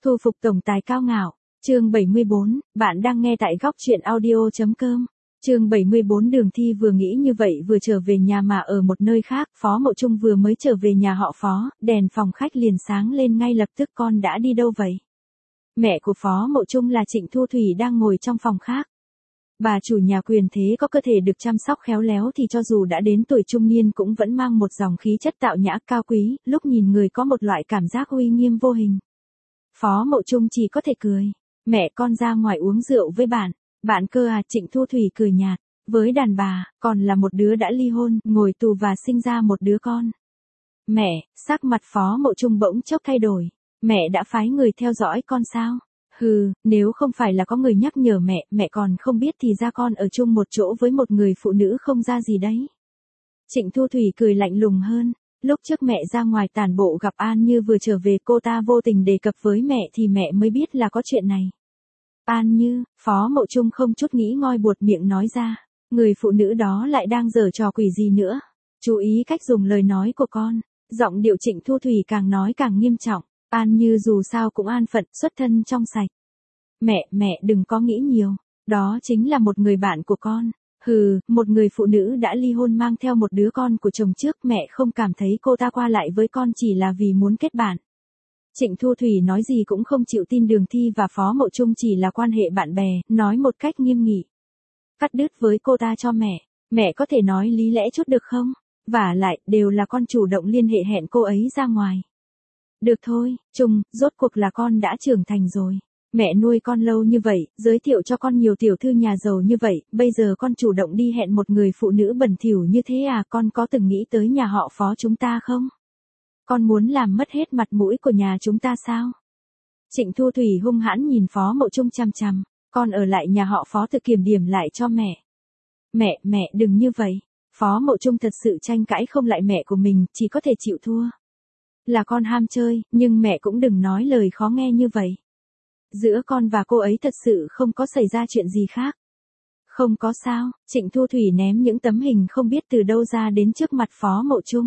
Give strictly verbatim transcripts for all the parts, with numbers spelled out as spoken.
Thu phục tổng tài cao ngạo. Chương bảy mươi bốn, bạn đang nghe tại góc truyện audio chấm com. Chương bảy mươi bốn Đường Thi vừa nghĩ như vậy vừa trở về nhà mà ở một nơi khác, Phó Mậu Trung vừa mới trở về nhà họ Phó, đèn phòng khách liền sáng lên ngay lập tức. Con đã đi đâu vậy? Mẹ của Phó Mậu Trung là Trịnh Thu Thủy đang ngồi trong phòng khác. Bà chủ nhà quyền thế có cơ thể được chăm sóc khéo léo thì cho dù đã đến tuổi trung niên cũng vẫn mang một dòng khí chất tạo nhã cao quý, lúc nhìn người có một loại cảm giác uy nghiêm vô hình. Phó Mậu Trung chỉ có thể cười. Mẹ con ra ngoài uống rượu với bạn. Bạn cơ à? Trịnh Thu Thủy cười nhạt. Với đàn bà, còn là một đứa đã ly hôn, ngồi tù và sinh ra một đứa con. Mẹ, sắc mặt Phó Mậu Trung bỗng chốc thay đổi. Mẹ đã phái người theo dõi con sao? Hừ, nếu không phải là có người nhắc nhở mẹ, mẹ còn không biết thì ra con ở chung một chỗ với một người phụ nữ không ra gì đấy. Trịnh Thu Thủy cười lạnh lùng hơn. Lúc trước mẹ ra ngoài tản bộ gặp An Như vừa trở về, cô ta vô tình đề cập với mẹ thì mẹ mới biết là có chuyện này. An Như, Phó Mậu Trung không chút nghĩ ngợi buột miệng nói ra. Người phụ nữ đó lại đang giở trò quỷ gì nữa? Chú ý cách dùng lời nói của con. Giọng điệu Trịnh Thu Thủy càng nói càng nghiêm trọng. An Như dù sao cũng an phận, xuất thân trong sạch. Mẹ, mẹ đừng có nghĩ nhiều. Đó chính là một người bạn của con. Hừ, một người phụ nữ đã ly hôn mang theo một đứa con của chồng trước, mẹ không cảm thấy cô ta qua lại với con chỉ là vì muốn kết bạn. Trịnh Thu Thủy nói gì cũng không chịu tin Đường Thi và Phó Mậu Trung chỉ là quan hệ bạn bè, nói một cách nghiêm nghị. Cắt đứt với cô ta cho mẹ. Mẹ có thể nói lý lẽ chút được không? Vả lại, đều là con chủ động liên hệ hẹn cô ấy ra ngoài. Được thôi, Trung, rốt cuộc là con đã trưởng thành rồi. Mẹ nuôi con lâu như vậy, giới thiệu cho con nhiều tiểu thư nhà giàu như vậy, bây giờ con chủ động đi hẹn một người phụ nữ bẩn thỉu như thế à? Con có từng nghĩ tới nhà họ Phó chúng ta không? Con muốn làm mất hết mặt mũi của nhà chúng ta sao? Trịnh Thu Thủy hung hãn nhìn Phó Mậu Trung chằm chằm. Con ở lại nhà họ Phó tự kiểm điểm lại cho mẹ. Mẹ, mẹ đừng như vậy. Phó Mậu Trung thật sự tranh cãi không lại mẹ của mình, chỉ có thể chịu thua. Là con ham chơi, nhưng mẹ cũng đừng nói lời khó nghe như vậy. Giữa con và cô ấy thật sự không có xảy ra chuyện gì khác. Không có sao. Trịnh Thu Thủy ném những tấm hình không biết từ đâu ra đến trước mặt Phó Mậu Trung.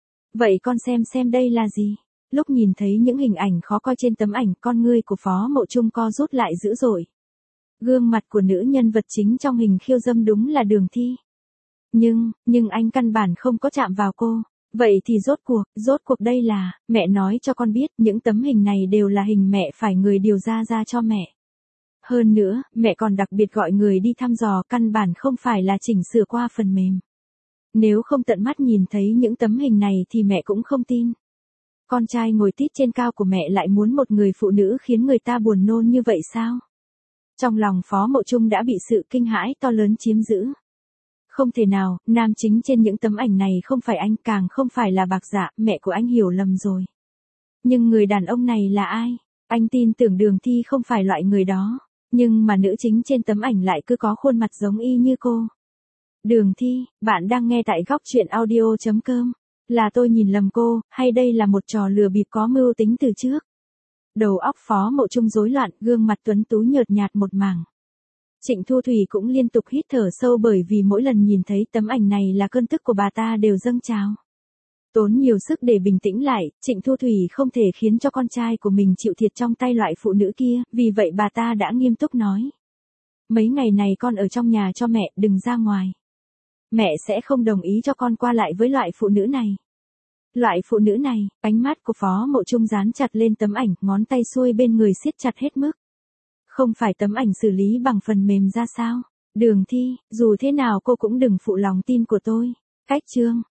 Vậy con xem xem đây là gì? Lúc nhìn thấy những hình ảnh khó coi trên tấm ảnh, con ngươi của Phó Mậu Trung co rút lại dữ dội. Gương mặt của nữ nhân vật chính trong hình khiêu dâm đúng là Đường Thi. Nhưng, nhưng anh căn bản không có chạm vào cô. Vậy thì rốt cuộc, rốt cuộc đây là, mẹ nói cho con biết, những tấm hình này đều là hình mẹ phải người điều ra ra cho mẹ. Hơn nữa, mẹ còn đặc biệt gọi người đi thăm dò, căn bản không phải là chỉnh sửa qua phần mềm. Nếu không tận mắt nhìn thấy những tấm hình này thì mẹ cũng không tin. Con trai ngồi tít trên cao của mẹ lại muốn một người phụ nữ khiến người ta buồn nôn như vậy sao? Trong lòng Phó Mậu Trung đã bị sự kinh hãi to lớn chiếm giữ. Không thể nào, nam chính trên những tấm ảnh này không phải anh, càng không phải là Bạc Dạ, mẹ của anh hiểu lầm rồi. Nhưng người đàn ông này là ai? Anh tin tưởng Đường Thi không phải loại người đó. Nhưng mà nữ chính trên tấm ảnh lại cứ có khuôn mặt giống y như cô. Đường Thi, bạn đang nghe tại góc truyện audio chấm com. Là tôi nhìn lầm cô, hay đây là một trò lừa bịp có mưu tính từ trước? Đầu óc Phó Mậu Trung rối loạn, gương mặt tuấn tú nhợt nhạt một mảng. Trịnh Thu Thủy cũng liên tục hít thở sâu bởi vì mỗi lần nhìn thấy tấm ảnh này là cơn tức của bà ta đều dâng trào. Tốn nhiều sức để bình tĩnh lại, Trịnh Thu Thủy không thể khiến cho con trai của mình chịu thiệt trong tay loại phụ nữ kia, vì vậy bà ta đã nghiêm túc nói. Mấy ngày này con ở trong nhà cho mẹ, đừng ra ngoài. Mẹ sẽ không đồng ý cho con qua lại với loại phụ nữ này. Loại phụ nữ này, ánh mắt của Phó Mậu Trung dán chặt lên tấm ảnh, ngón tay xuôi bên người siết chặt hết mức. Không phải tấm ảnh xử lý bằng phần mềm ra sao? Đường Thi, dù thế nào cô cũng đừng phụ lòng tin của tôi. Cách chương.